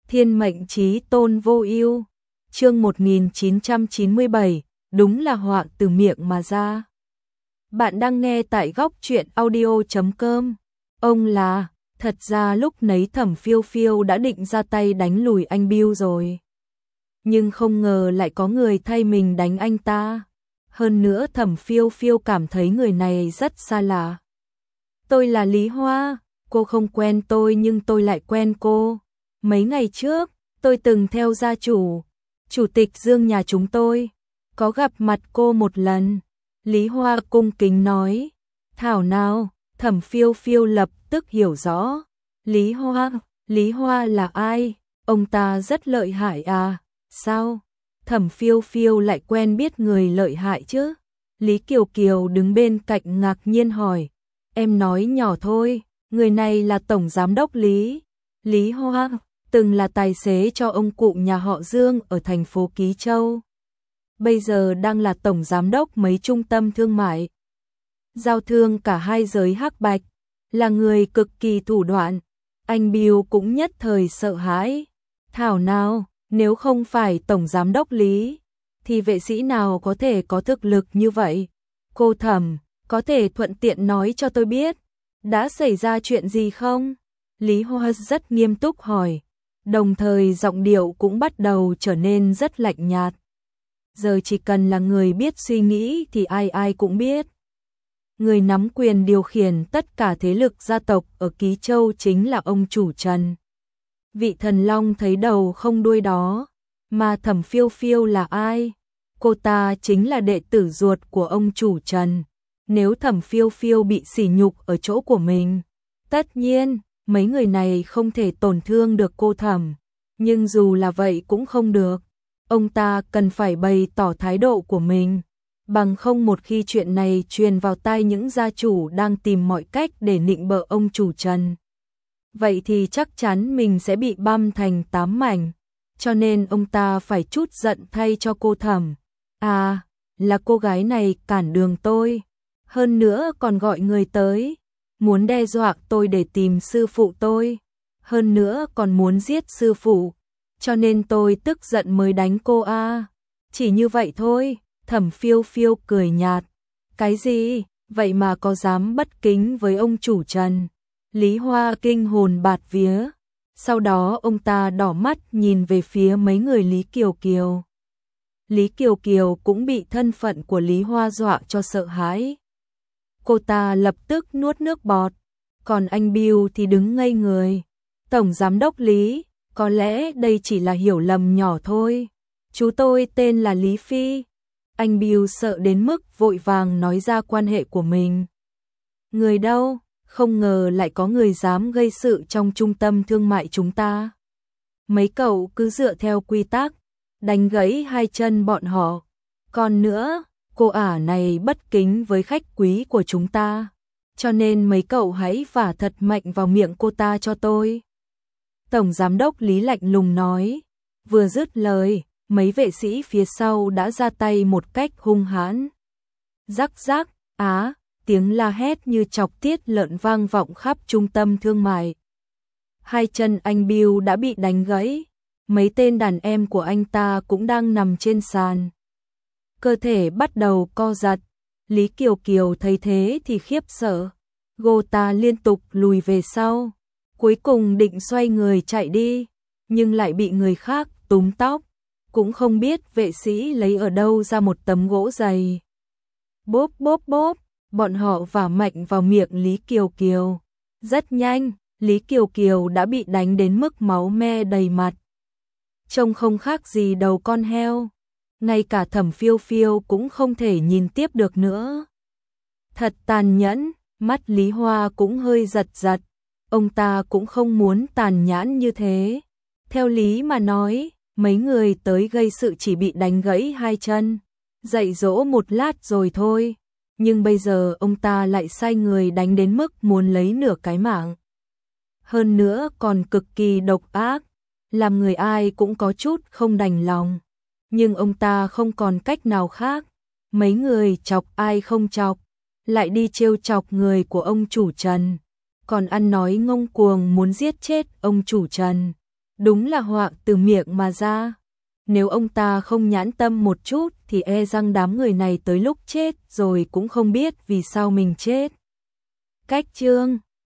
Thiên mệnh chí tôn vô ưu. Chương 1997, đúng là họa từ miệng mà ra. Bạn đang nghe tại góc truyện audio.com. Ông là, thật ra lúc nấy Thẩm Phiêu Phiêu đã định ra tay đánh lùi anh Bill rồi. Nhưng không ngờ lại có người thay mình đánh anh ta. Hơn nữa Thẩm Phiêu Phiêu cảm thấy người này rất xa lạ. Tôi là Lý Hoa, cô không quen tôi nhưng tôi lại quen cô. Mấy ngày trước, tôi từng theo gia chủ tịch Dương nhà chúng tôi, có gặp mặt cô một lần. Lý Hoa cung kính nói. Thảo nào, Thẩm Phiêu Phiêu lập tức hiểu rõ. Lý Hoa là ai? Ông ta rất lợi hại à? Sao? Thẩm Phiêu Phiêu lại quen biết người lợi hại chứ? Lý Kiều Kiều đứng bên cạnh ngạc nhiên hỏi. Em nói nhỏ thôi, người này là Tổng Giám đốc Lý Hoa, từng là tài xế cho ông cụ nhà họ Dương ở thành phố Ký Châu. Bây giờ đang là Tổng Giám đốc mấy trung tâm thương mại. Giao thương cả hai giới hắc bạch, là người cực kỳ thủ đoạn. Anh Bill cũng nhất thời sợ hãi. Thảo nào, nếu không phải Tổng Giám đốc Lý, thì vệ sĩ nào có thể có thực lực như vậy? Cô Thẩm, có thể thuận tiện nói cho tôi biết, đã xảy ra chuyện gì không? Lý Hoa rất nghiêm túc hỏi, đồng thời giọng điệu cũng bắt đầu trở nên rất lạnh nhạt. Giờ chỉ cần là người biết suy nghĩ thì ai ai cũng biết. Người nắm quyền điều khiển tất cả thế lực gia tộc ở Ký Châu chính là ông chủ Trần. Vị thần long thấy đầu không đuôi đó, mà Thẩm Phiêu Phiêu là ai? Cô ta chính là đệ tử ruột của ông chủ Trần. Nếu Thẩm Phiêu Phiêu bị sỉ nhục ở chỗ của mình, tất nhiên, mấy người này không thể tổn thương được cô Thẩm. Nhưng dù là vậy cũng không được. Ông ta cần phải bày tỏ thái độ của mình. Bằng không một khi chuyện này truyền vào tai những gia chủ đang tìm mọi cách để nịnh bợ ông chủ Trần, vậy thì chắc chắn mình sẽ bị băm thành 8 mảnh. Cho nên ông ta phải trút giận thay cho cô Thẩm. À, là cô gái này cản đường tôi. Hơn nữa còn gọi người tới, muốn đe dọa tôi để tìm sư phụ tôi. Hơn nữa còn muốn giết sư phụ. Cho nên tôi tức giận mới đánh cô à. Chỉ như vậy thôi. Thẩm Phiêu Phiêu cười nhạt. Cái gì? Vậy mà có dám bất kính với ông chủ Trần? Lý Hoa kinh hồn bạt vía. Sau đó ông ta đỏ mắt nhìn về phía mấy người Lý Kiều Kiều. Lý Kiều Kiều cũng bị thân phận của Lý Hoa dọa cho sợ hãi. Cô ta lập tức nuốt nước bọt. Còn anh Bill thì đứng ngây người. Tổng Giám đốc Lý, có lẽ đây chỉ là hiểu lầm nhỏ thôi. Chú tôi tên là Lý Phi. Anh Bill sợ đến mức vội vàng nói ra quan hệ của mình. Người đâu? Không ngờ lại có người dám gây sự trong trung tâm thương mại chúng ta. Mấy cậu cứ dựa theo quy tắc, đánh gãy hai chân bọn họ. Còn nữa, cô ả này bất kính với khách quý của chúng ta. Cho nên mấy cậu hãy vả thật mạnh vào miệng cô ta cho tôi. Tổng Giám đốc Lý lạnh lùng nói. Vừa dứt lời, mấy vệ sĩ phía sau đã ra tay một cách hung hãn. Rắc rắc, á, tiếng la hét như chọc tiết lợn vang vọng khắp trung tâm thương mại. Hai chân anh Bill đã bị đánh gãy. Mấy tên đàn em của anh ta cũng đang nằm trên sàn. Cơ thể bắt đầu co giật. Lý Kiều Kiều thấy thế thì khiếp sợ. Cô ta liên tục lùi về sau. Cuối cùng định xoay người chạy đi, nhưng lại bị người khác túm tóc. Cũng không biết vệ sĩ lấy ở đâu ra một tấm gỗ dày. Bốp bốp bốp, bọn họ vả mạnh vào miệng Lý Kiều Kiều. Rất nhanh, Lý Kiều Kiều đã bị đánh đến mức máu me đầy mặt. Trông không khác gì đầu con heo. Ngay cả Thẩm Phiêu Phiêu cũng không thể nhìn tiếp được nữa. Thật tàn nhẫn, mắt Lý Hoa cũng hơi giật giật. Ông ta cũng không muốn tàn nhẫn như thế. Theo lý mà nói, mấy người tới gây sự chỉ bị đánh gãy hai chân, dạy dỗ một lát rồi thôi. Nhưng bây giờ ông ta lại sai người đánh đến mức muốn lấy nửa cái mạng. Hơn nữa còn cực kỳ độc ác, làm người ai cũng có chút không đành lòng. Nhưng ông ta không còn cách nào khác. Mấy người chọc ai không chọc, lại đi trêu chọc người của ông chủ Trần. Còn ăn nói ngông cuồng muốn giết chết ông chủ Trần. Đúng là họa từ miệng mà ra. Nếu ông ta không nhãn tâm một chút thì e rằng đám người này tới lúc chết rồi cũng không biết vì sao mình chết. Cách chương